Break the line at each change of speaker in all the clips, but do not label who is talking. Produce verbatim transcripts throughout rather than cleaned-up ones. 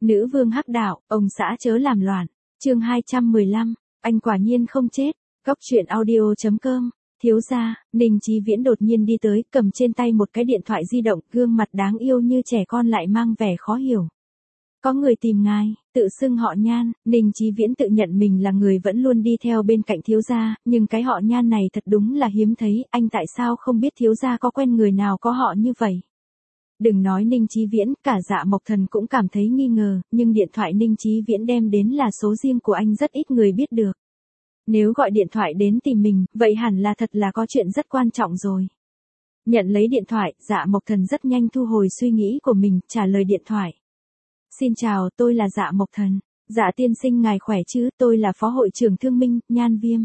Nữ vương hắc đạo, ông xã chớ làm loạn. Chương hai trăm mười lăm, anh quả nhiên không chết. Góc truyện audio chấm com. Thiếu gia, Ninh Chí Viễn đột nhiên đi tới, cầm trên tay một cái điện thoại di động, gương mặt đáng yêu như trẻ con lại mang vẻ khó hiểu. Có người tìm ngài, tự xưng họ Nhan. Ninh Chí Viễn tự nhận mình là người vẫn luôn đi theo bên cạnh thiếu gia, nhưng cái họ Nhan này thật đúng là hiếm thấy, anh tại sao không biết thiếu gia có quen người nào có họ như vậy. Đừng nói Ninh Chí Viễn, cả Dạ Mộc Thần cũng cảm thấy nghi ngờ, nhưng điện thoại Ninh Chí Viễn đem đến là số riêng của anh, rất ít người biết được. Nếu gọi điện thoại đến tìm mình, vậy hẳn là thật là có chuyện rất quan trọng rồi. Nhận lấy điện thoại, Dạ Mộc Thần rất nhanh thu hồi suy nghĩ của mình, trả lời điện thoại. Xin chào, tôi là Dạ Mộc Thần. Dạ tiên sinh ngài khỏe chứ, tôi là phó hội trưởng Thương Minh, Nhan Viêm.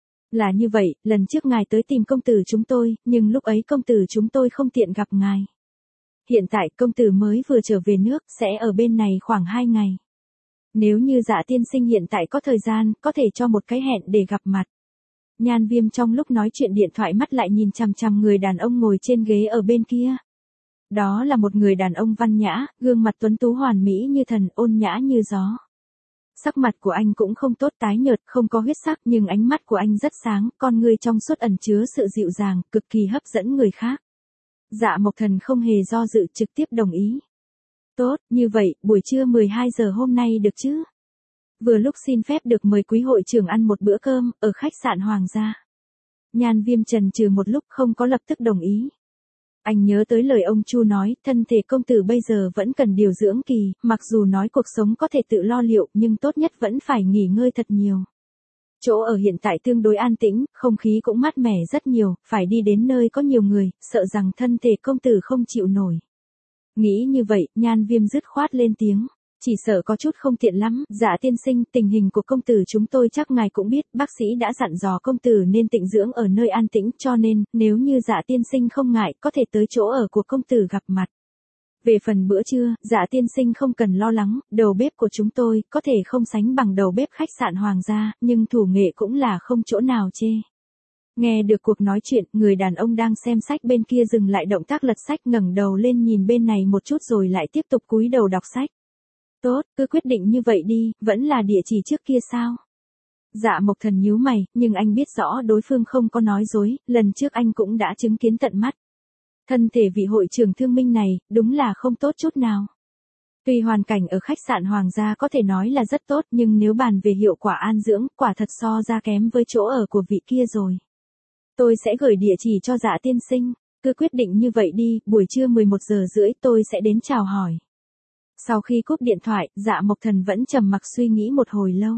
Là như vậy, lần trước ngài tới tìm công tử chúng tôi, nhưng lúc ấy công tử chúng tôi không tiện gặp ngài. Hiện tại công tử mới vừa trở về nước, sẽ ở bên này khoảng hai ngày. Nếu như Dạ tiên sinh hiện tại có thời gian, có thể cho một cái hẹn để gặp mặt. Nhan Viêm trong lúc nói chuyện điện thoại mắt lại nhìn chằm chằm người đàn ông ngồi trên ghế ở bên kia. Đó là một người đàn ông văn nhã, gương mặt tuấn tú hoàn mỹ như thần, ôn nhã như gió. Sắc mặt của anh cũng không tốt, tái nhợt, không có huyết sắc, nhưng ánh mắt của anh rất sáng, con ngươi trong suốt ẩn chứa sự dịu dàng, cực kỳ hấp dẫn người khác. Dạ Mộc Thần không hề do dự, trực tiếp đồng ý. Tốt, như vậy, buổi trưa mười hai giờ hôm nay được chứ? Vừa lúc xin phép được mời quý hội trưởng ăn một bữa cơm, ở khách sạn Hoàng gia. Nhan Viêm chần chừ một lúc không có lập tức đồng ý. Anh nhớ tới lời ông Chu nói, thân thể công tử bây giờ vẫn cần điều dưỡng kỳ, mặc dù nói cuộc sống có thể tự lo liệu, nhưng tốt nhất vẫn phải nghỉ ngơi thật nhiều. Chỗ ở hiện tại tương đối an tĩnh, không khí cũng mát mẻ rất nhiều, phải đi đến nơi có nhiều người, sợ rằng thân thể công tử không chịu nổi. Nghĩ như vậy, Nhan Viêm dứt khoát lên tiếng. Chỉ sợ có chút không tiện lắm, Dạ tiên sinh, tình hình của công tử chúng tôi chắc ngài cũng biết, bác sĩ đã dặn dò công tử nên tịnh dưỡng ở nơi an tĩnh, cho nên, nếu như Dạ tiên sinh không ngại, có thể tới chỗ ở của công tử gặp mặt. Về phần bữa trưa, Dạ tiên sinh không cần lo lắng, đầu bếp của chúng tôi, có thể không sánh bằng đầu bếp khách sạn Hoàng gia, nhưng thủ nghệ cũng là không chỗ nào chê. Nghe được cuộc nói chuyện, người đàn ông đang xem sách bên kia dừng lại động tác lật sách, ngẩng đầu lên nhìn bên này một chút rồi lại tiếp tục cúi đầu đọc sách. Tốt, cứ quyết định như vậy đi, vẫn là địa chỉ trước kia sao? Dạ Mộc Thần nhíu mày, nhưng anh biết rõ đối phương không có nói dối, lần trước anh cũng đã chứng kiến tận mắt. Thân thể vị hội trưởng Thương Minh này, đúng là không tốt chút nào. Tuy hoàn cảnh ở khách sạn Hoàng gia có thể nói là rất tốt, nhưng nếu bàn về hiệu quả an dưỡng, quả thật so ra kém với chỗ ở của vị kia rồi. Tôi sẽ gửi địa chỉ cho Dạ tiên sinh, cứ quyết định như vậy đi, buổi trưa mười một giờ rưỡi tôi sẽ đến chào hỏi. Sau khi cúp điện thoại, Dạ Mộc Thần vẫn trầm mặc suy nghĩ một hồi lâu.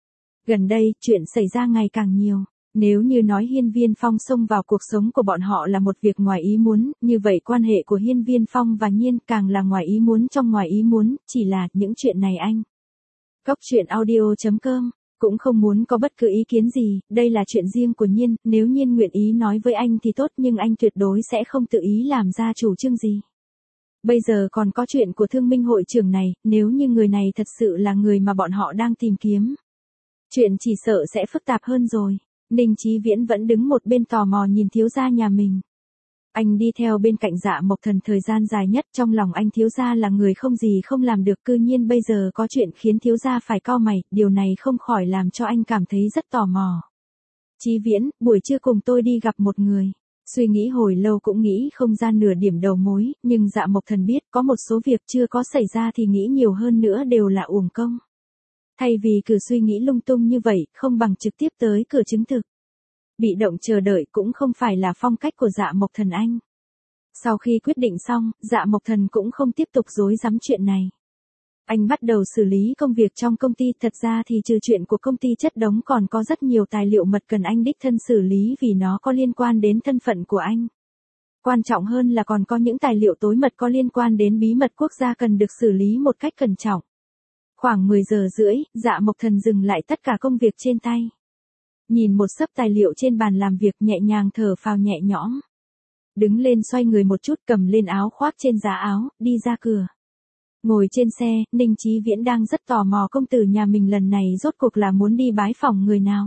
Gần đây, chuyện xảy ra ngày càng nhiều. Nếu như nói Hiên Viên Phong xông vào cuộc sống của bọn họ là một việc ngoài ý muốn, như vậy quan hệ của Hiên Viên Phong và Nhiên càng là ngoài ý muốn trong ngoài ý muốn, chỉ là những chuyện này anh. Góc truyện audio chấm com, cũng không muốn có bất cứ ý kiến gì, đây là chuyện riêng của Nhiên, nếu Nhiên nguyện ý nói với anh thì tốt, nhưng anh tuyệt đối sẽ không tự ý làm ra chủ trương gì. Bây giờ còn có chuyện của Thương Minh hội trưởng này, nếu như người này thật sự là người mà bọn họ đang tìm kiếm. Chuyện chỉ sợ sẽ phức tạp hơn rồi. Ninh Chí Viễn vẫn đứng một bên tò mò nhìn thiếu gia nhà mình. Anh đi theo bên cạnh Dạ Mộc Thần thời gian dài nhất, trong lòng anh thiếu gia là người không gì không làm được, cư nhiên bây giờ có chuyện khiến thiếu gia phải cau mày, điều này không khỏi làm cho anh cảm thấy rất tò mò. Chí Viễn, buổi trưa cùng tôi đi gặp một người. Suy nghĩ hồi lâu cũng nghĩ không ra nửa điểm đầu mối, nhưng Dạ Mộc Thần biết có một số việc chưa có xảy ra thì nghĩ nhiều hơn nữa đều là uổng công. Thay vì cứ suy nghĩ lung tung như vậy, không bằng trực tiếp tới cửa chứng thực. Bị động chờ đợi cũng không phải là phong cách của Dạ Mộc Thần anh. Sau khi quyết định xong, Dạ Mộc Thần cũng không tiếp tục dối dám chuyện này. Anh bắt đầu xử lý công việc trong công ty, thật ra thì trừ chuyện của công ty chất đống còn có rất nhiều tài liệu mật cần anh đích thân xử lý vì nó có liên quan đến thân phận của anh. Quan trọng hơn là còn có những tài liệu tối mật có liên quan đến bí mật quốc gia cần được xử lý một cách cẩn trọng. Khoảng mười giờ rưỡi, Dạ Mộc Thần dừng lại tất cả công việc trên tay. Nhìn một xấp tài liệu trên bàn làm việc, nhẹ nhàng thở phào nhẹ nhõm. Đứng lên xoay người một chút, cầm lên áo khoác trên giá áo, đi ra cửa. Ngồi trên xe, Ninh Chí Viễn đang rất tò mò công tử nhà mình lần này rốt cuộc là muốn đi bái phỏng người nào.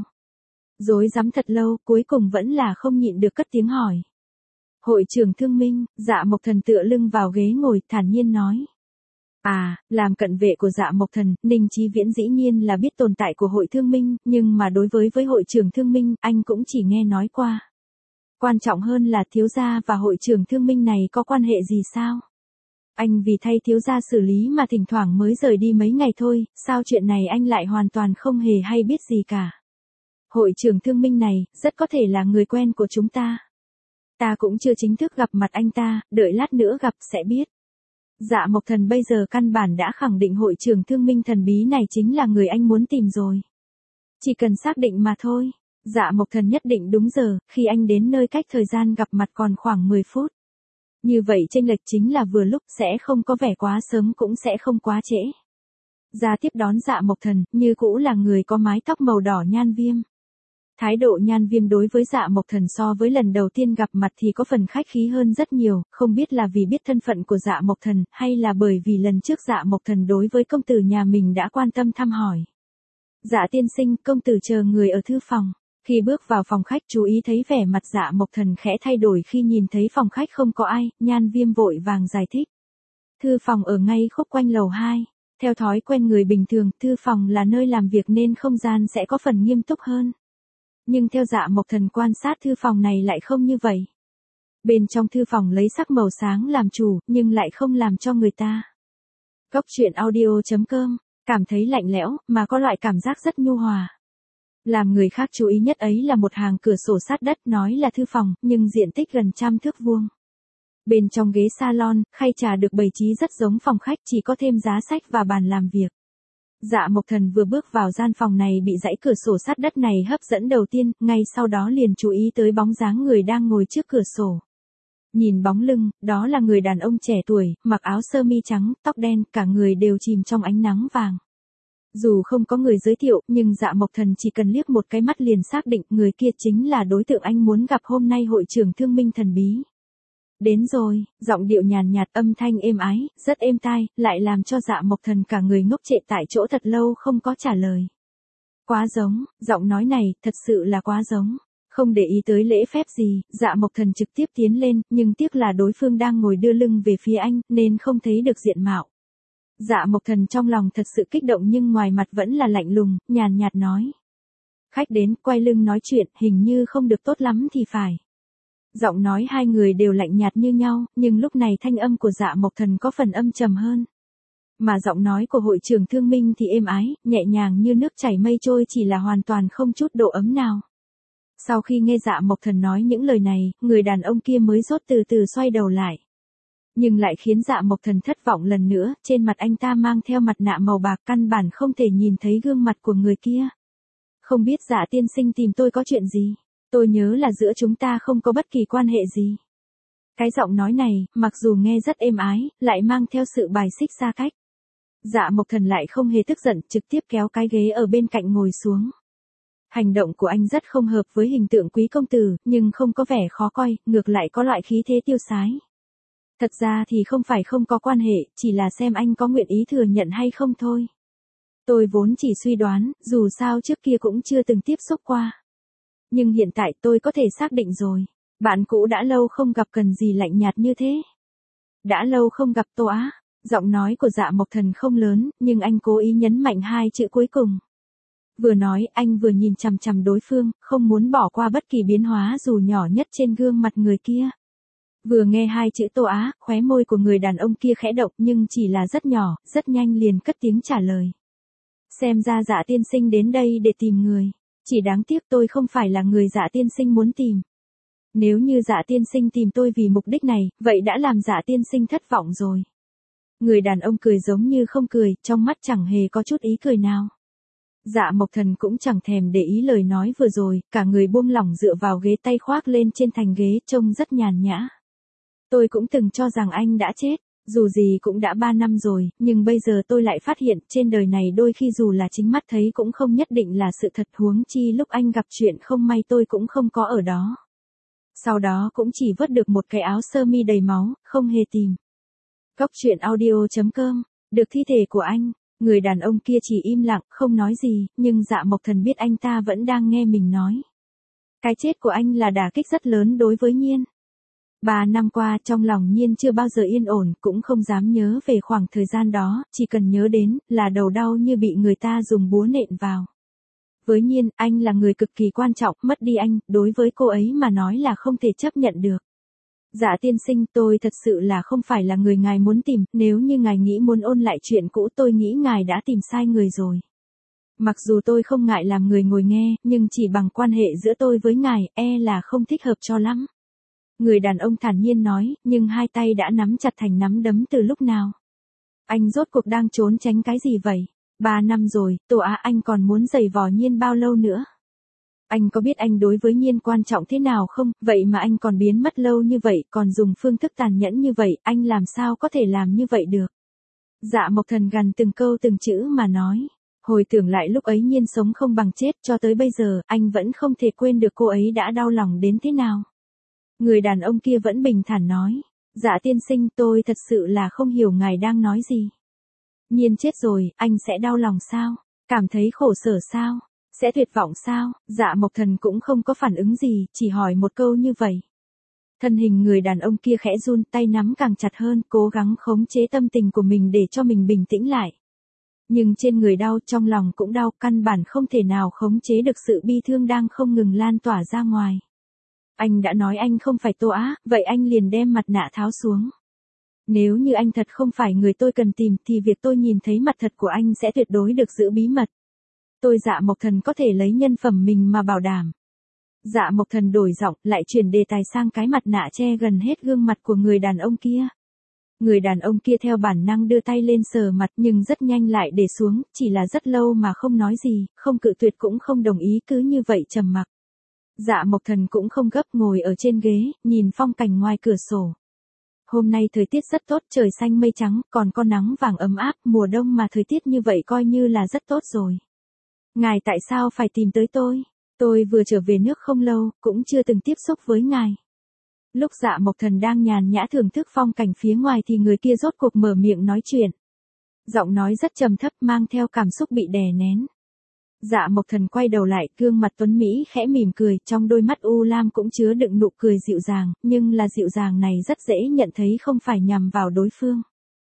Rối rắm thật lâu, cuối cùng vẫn là không nhịn được cất tiếng hỏi. Hội trưởng Thương Minh, Dạ Mộc Thần tựa lưng vào ghế ngồi, thản nhiên nói. À, làm cận vệ của Dạ Mộc Thần, Ninh Chí Viễn dĩ nhiên là biết tồn tại của hội thương minh, nhưng mà đối với với hội trưởng thương minh, anh cũng chỉ nghe nói qua. Quan trọng hơn là thiếu gia và hội trưởng thương minh này có quan hệ gì sao? Anh vì thay thiếu gia xử lý mà thỉnh thoảng mới rời đi mấy ngày thôi, sao chuyện này anh lại hoàn toàn không hề hay biết gì cả. Hội trưởng thương minh này, rất có thể là người quen của chúng ta. Ta cũng chưa chính thức gặp mặt anh ta, đợi lát nữa gặp sẽ biết. Dạ Mộc Thần bây giờ căn bản đã khẳng định hội trưởng thương minh thần bí này chính là người anh muốn tìm rồi. Chỉ cần xác định mà thôi. Dạ Mộc Thần nhất định đúng giờ, khi anh đến nơi cách thời gian gặp mặt còn khoảng mười phút. Như vậy chênh lệch chính là vừa lúc, sẽ không có vẻ quá sớm cũng sẽ không quá trễ. Ra tiếp đón Dạ Mộc Thần, như cũ là người có mái tóc màu đỏ Nhan Viêm. Thái độ Nhan Viêm đối với Dạ Mộc Thần so với lần đầu tiên gặp mặt thì có phần khách khí hơn rất nhiều, không biết là vì biết thân phận của Dạ Mộc Thần, hay là bởi vì lần trước Dạ Mộc Thần đối với công tử nhà mình đã quan tâm thăm hỏi. Dạ tiên sinh, công tử chờ người ở thư phòng. Khi bước vào phòng khách chú ý thấy vẻ mặt Dạ Mộc Thần khẽ thay đổi khi nhìn thấy phòng khách không có ai, Nhan Viêm vội vàng giải thích. Thư phòng ở ngay khúc quanh lầu hai. Theo thói quen người bình thường, thư phòng là nơi làm việc nên không gian sẽ có phần nghiêm túc hơn. Nhưng theo Dạ Mộc Thần quan sát thư phòng này lại không như vậy. Bên trong thư phòng lấy sắc màu sáng làm chủ, nhưng lại không làm cho người ta. Cốc truyện audio chấm com, cảm thấy lạnh lẽo, mà có loại cảm giác rất nhu hòa. Làm người khác chú ý nhất ấy là một hàng cửa sổ sát đất nói là thư phòng, nhưng diện tích gần trăm thước vuông. Bên trong ghế salon, khay trà được bày trí rất giống phòng khách, chỉ có thêm giá sách và bàn làm việc. Dạ Mộc Thần vừa bước vào gian phòng này bị dãy cửa sổ sát đất này hấp dẫn đầu tiên, ngay sau đó liền chú ý tới bóng dáng người đang ngồi trước cửa sổ. Nhìn bóng lưng, đó là người đàn ông trẻ tuổi, mặc áo sơ mi trắng, tóc đen, cả người đều chìm trong ánh nắng vàng. Dù không có người giới thiệu, nhưng Dạ Mộc Thần chỉ cần liếc một cái mắt liền xác định người kia chính là đối tượng anh muốn gặp hôm nay hội trưởng thương minh thần bí. Đến rồi, giọng điệu nhàn nhạt, âm thanh êm ái, rất êm tai, lại làm cho Dạ Mộc Thần cả người ngốc trệ tại chỗ thật lâu không có trả lời. Quá giống, giọng nói này, thật sự là quá giống. Không để ý tới lễ phép gì, Dạ Mộc Thần trực tiếp tiến lên, nhưng tiếc là đối phương đang ngồi đưa lưng về phía anh, nên không thấy được diện mạo. Dạ Mộc Thần trong lòng thật sự kích động nhưng ngoài mặt vẫn là lạnh lùng, nhàn nhạt nói. Khách đến, quay lưng nói chuyện, hình như không được tốt lắm thì phải. Giọng nói hai người đều lạnh nhạt như nhau, nhưng lúc này thanh âm của Dạ Mộc Thần có phần âm trầm hơn. Mà giọng nói của hội trưởng thương minh thì êm ái, nhẹ nhàng như nước chảy mây trôi, chỉ là hoàn toàn không chút độ ấm nào. Sau khi nghe Dạ Mộc Thần nói những lời này, người đàn ông kia mới rốt từ từ xoay đầu lại. Nhưng lại khiến Dạ Mộc Thần thất vọng lần nữa, trên mặt anh ta mang theo mặt nạ màu bạc, căn bản không thể nhìn thấy gương mặt của người kia. Không biết Dạ tiên sinh tìm tôi có chuyện gì? Tôi nhớ là giữa chúng ta không có bất kỳ quan hệ gì. Cái giọng nói này, mặc dù nghe rất êm ái, lại mang theo sự bài xích xa cách. Dạ Mộc Thần lại không hề tức giận, trực tiếp kéo cái ghế ở bên cạnh ngồi xuống. Hành động của anh rất không hợp với hình tượng quý công tử, nhưng không có vẻ khó coi, ngược lại có loại khí thế tiêu sái. Thật ra thì không phải không có quan hệ, chỉ là xem anh có nguyện ý thừa nhận hay không thôi. Tôi vốn chỉ suy đoán, dù sao trước kia cũng chưa từng tiếp xúc qua. Nhưng hiện tại tôi có thể xác định rồi. Bạn cũ đã lâu không gặp cần gì lạnh nhạt như thế. Đã lâu không gặp Tô Á. Giọng nói của Dạ Mộc Thần không lớn, nhưng anh cố ý nhấn mạnh hai chữ cuối cùng. Vừa nói, anh vừa nhìn chằm chằm đối phương, không muốn bỏ qua bất kỳ biến hóa dù nhỏ nhất trên gương mặt người kia. Vừa nghe hai chữ Tô Á, khóe môi của người đàn ông kia khẽ động nhưng chỉ là rất nhỏ, rất nhanh liền cất tiếng trả lời. Xem ra Dạ tiên sinh đến đây để tìm người. Chỉ đáng tiếc tôi không phải là người Dạ tiên sinh muốn tìm. Nếu như Dạ tiên sinh tìm tôi vì mục đích này, vậy đã làm Dạ tiên sinh thất vọng rồi. Người đàn ông cười giống như không cười, trong mắt chẳng hề có chút ý cười nào. Dạ Mộc Thần cũng chẳng thèm để ý lời nói vừa rồi, cả người buông lỏng dựa vào ghế, tay khoác lên trên thành ghế, trông rất nhàn nhã. Tôi cũng từng cho rằng anh đã chết, dù gì cũng đã ba năm rồi, nhưng bây giờ tôi lại phát hiện trên đời này đôi khi dù là chính mắt thấy cũng không nhất định là sự thật, huống chi lúc anh gặp chuyện không may tôi cũng không có ở đó. Sau đó cũng chỉ vớt được một cái áo sơ mi đầy máu, không hề tìm. Cốc truyện audio chấm com, được thi thể của anh, người đàn ông kia chỉ im lặng, không nói gì, nhưng Dạ Mộc Thần biết anh ta vẫn đang nghe mình nói. Cái chết của anh là đả kích rất lớn đối với Nhiên. Ba năm qua trong lòng Nhiên chưa bao giờ yên ổn, cũng không dám nhớ về khoảng thời gian đó, chỉ cần nhớ đến, là đầu đau như bị người ta dùng búa nện vào. Với Nhiên, anh là người cực kỳ quan trọng, mất đi anh, đối với cô ấy mà nói là không thể chấp nhận được. Dạ tiên sinh, tôi thật sự là không phải là người ngài muốn tìm, nếu như ngài nghĩ muốn ôn lại chuyện cũ tôi nghĩ ngài đã tìm sai người rồi. Mặc dù tôi không ngại làm người ngồi nghe, nhưng chỉ bằng quan hệ giữa tôi với ngài, e là không thích hợp cho lắm. Người đàn ông thản nhiên nói, nhưng hai tay đã nắm chặt thành nắm đấm từ lúc nào. Anh rốt cuộc đang trốn tránh cái gì vậy? Ba năm rồi, Tô Á, anh còn muốn giày vò Nhiên bao lâu nữa? Anh có biết anh đối với Nhiên quan trọng thế nào không? Vậy mà anh còn biến mất lâu như vậy, còn dùng phương thức tàn nhẫn như vậy, anh làm sao có thể làm như vậy được? Dạ Mộc Thần gằn từng câu từng chữ mà nói. Hồi tưởng lại lúc ấy Nhiên sống không bằng chết, cho tới bây giờ, anh vẫn không thể quên được cô ấy đã đau lòng đến thế nào. Người đàn ông kia vẫn bình thản nói. Dạ tiên sinh, tôi thật sự là không hiểu ngài đang nói gì. Nhiên chết rồi, anh sẽ đau lòng sao? Cảm thấy khổ sở sao? Sẽ tuyệt vọng sao? Dạ Mộc Thần cũng không có phản ứng gì, chỉ hỏi một câu như vậy. Thân hình người đàn ông kia khẽ run, tay nắm càng chặt hơn, cố gắng khống chế tâm tình của mình để cho mình bình tĩnh lại. Nhưng trên người đau, trong lòng cũng đau, căn bản không thể nào khống chế được sự bi thương đang không ngừng lan tỏa ra ngoài. Anh đã nói anh không phải Tô Á, vậy anh liền đem mặt nạ tháo xuống. Nếu như anh thật không phải người tôi cần tìm thì việc tôi nhìn thấy mặt thật của anh sẽ tuyệt đối được giữ bí mật. Tôi Dạ Mộc Thần có thể lấy nhân phẩm mình mà bảo đảm. Dạ Mộc Thần đổi giọng, lại chuyển đề tài sang cái mặt nạ che gần hết gương mặt của người đàn ông kia. Người đàn ông kia theo bản năng đưa tay lên sờ mặt nhưng rất nhanh lại để xuống, chỉ là rất lâu mà không nói gì, không cự tuyệt cũng không đồng ý, cứ như vậy trầm mặc. Dạ Mộc Thần cũng không gấp, ngồi ở trên ghế, nhìn phong cảnh ngoài cửa sổ. Hôm nay thời tiết rất tốt, trời xanh mây trắng, còn có nắng vàng ấm áp, mùa đông mà thời tiết như vậy coi như là rất tốt rồi. Ngài tại sao phải tìm tới tôi? Tôi vừa trở về nước không lâu, cũng chưa từng tiếp xúc với ngài. Lúc Dạ Mộc Thần đang nhàn nhã thưởng thức phong cảnh phía ngoài thì người kia rốt cuộc mở miệng nói chuyện. Giọng nói rất trầm thấp, mang theo cảm xúc bị đè nén. Dạ Mộc Thần quay đầu lại, gương mặt tuấn Mỹ khẽ mỉm cười, trong đôi mắt u lam cũng chứa đựng nụ cười dịu dàng, nhưng là dịu dàng này rất dễ nhận thấy không phải nhằm vào đối phương.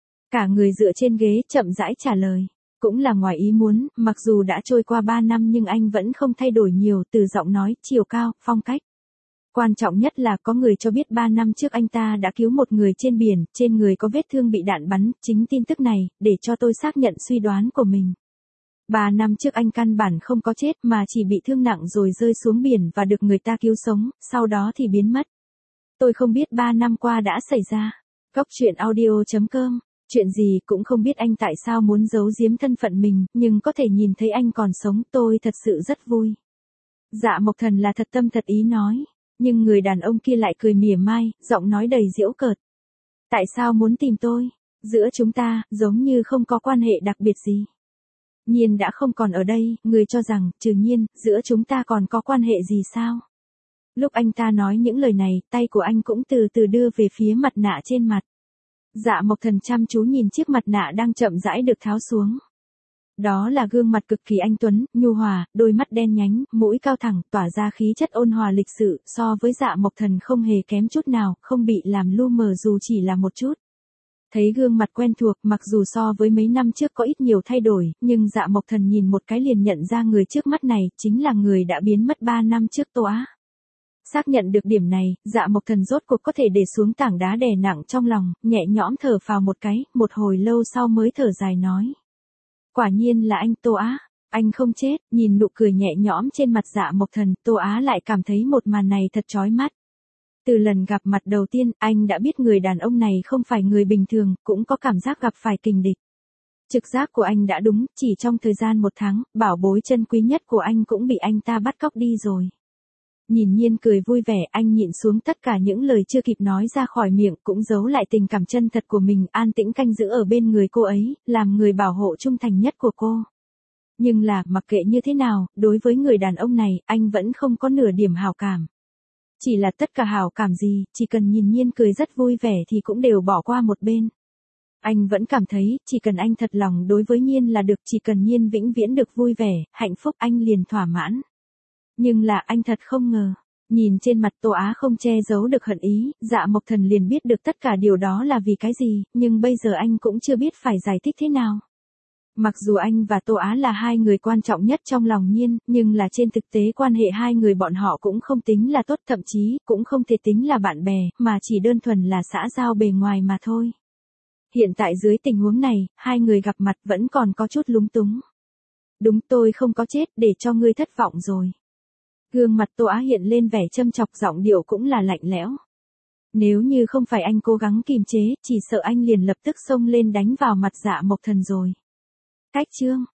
Cả người dựa trên ghế chậm rãi trả lời. Cũng là ngoài ý muốn, mặc dù đã trôi qua ba năm nhưng anh vẫn không thay đổi nhiều, từ giọng nói, chiều cao, phong cách. Quan trọng nhất là có người cho biết ba năm trước anh ta đã cứu một người trên biển, trên người có vết thương bị đạn bắn, chính tin tức này, để cho tôi xác nhận suy đoán của mình. Ba năm trước anh căn bản không có chết mà chỉ bị thương nặng rồi rơi xuống biển và được người ta cứu sống, sau đó thì biến mất. Tôi không biết ba năm qua đã xảy ra. Góc truyện audio chấm com. Chuyện gì cũng không biết anh tại sao muốn giấu giếm thân phận mình, nhưng có thể nhìn thấy anh còn sống, tôi thật sự rất vui. Dạ Mộc Thần là thật tâm thật ý nói, nhưng người đàn ông kia lại cười mỉa mai, giọng nói đầy giễu cợt. Tại sao muốn tìm tôi? Giữa chúng ta, giống như không có quan hệ đặc biệt gì. Nhiên đã không còn ở đây, người cho rằng, trừ Nhiên, giữa chúng ta còn có quan hệ gì sao? Lúc anh ta nói những lời này, tay của anh cũng từ từ đưa về phía mặt nạ trên mặt. Dạ Mộc Thần chăm chú nhìn chiếc mặt nạ đang chậm rãi được tháo xuống. Đó là gương mặt cực kỳ anh tuấn, nhu hòa, đôi mắt đen nhánh, mũi cao thẳng, tỏa ra khí chất ôn hòa lịch sự, so với Dạ Mộc Thần không hề kém chút nào, không bị làm lu mờ dù chỉ là một chút. Thấy gương mặt quen thuộc, mặc dù so với mấy năm trước có ít nhiều thay đổi, nhưng Dạ Mộc Thần nhìn một cái liền nhận ra người trước mắt này, chính là người đã biến mất ba năm trước Tô Á. Xác nhận được điểm này, Dạ Mộc Thần rốt cuộc có thể để xuống tảng đá đè nặng trong lòng, nhẹ nhõm thở phào một cái, một hồi lâu sau mới thở dài nói. Quả nhiên là anh Tô Á, anh không chết, nhìn nụ cười nhẹ nhõm trên mặt Dạ Mộc Thần, Tô Á lại cảm thấy một màn này thật chói mắt. Từ lần gặp mặt đầu tiên, anh đã biết người đàn ông này không phải người bình thường, cũng có cảm giác gặp phải kình địch. Trực giác của anh đã đúng, chỉ trong thời gian một tháng, bảo bối chân quý nhất của anh cũng bị anh ta bắt cóc đi rồi. Nhìn Nhiên cười vui vẻ, anh nhịn xuống tất cả những lời chưa kịp nói ra khỏi miệng, cũng giấu lại tình cảm chân thật của mình, an tĩnh canh giữ ở bên người cô ấy, làm người bảo hộ trung thành nhất của cô. Nhưng là, mặc kệ như thế nào, đối với người đàn ông này, anh vẫn không có nửa điểm hảo cảm. Chỉ là tất cả hảo cảm gì, chỉ cần nhìn Nhiên cười rất vui vẻ thì cũng đều bỏ qua một bên. Anh vẫn cảm thấy, chỉ cần anh thật lòng đối với Nhiên là được, chỉ cần Nhiên vĩnh viễn được vui vẻ, hạnh phúc anh liền thỏa mãn. Nhưng là anh thật không ngờ, Nhìn trên mặt Tô Á không che giấu được hận ý, Dạ Mộc Thần liền biết được tất cả điều đó là vì cái gì, nhưng bây giờ anh cũng chưa biết phải giải thích thế nào. Mặc dù anh và Tô Á là hai người quan trọng nhất trong lòng Nhiên, nhưng là trên thực tế quan hệ hai người bọn họ cũng không tính là tốt, thậm chí cũng không thể tính là bạn bè, mà chỉ đơn thuần là xã giao bề ngoài mà thôi. Hiện tại dưới tình huống này, hai người gặp mặt vẫn còn có chút lúng túng. Đúng, tôi không có chết để cho ngươi thất vọng rồi. Gương mặt Tô Á hiện lên vẻ châm chọc, giọng điệu cũng là lạnh lẽo. Nếu như không phải anh cố gắng kìm chế, chỉ sợ anh liền lập tức xông lên đánh vào mặt Dạ Mộc Thần rồi. Cách chương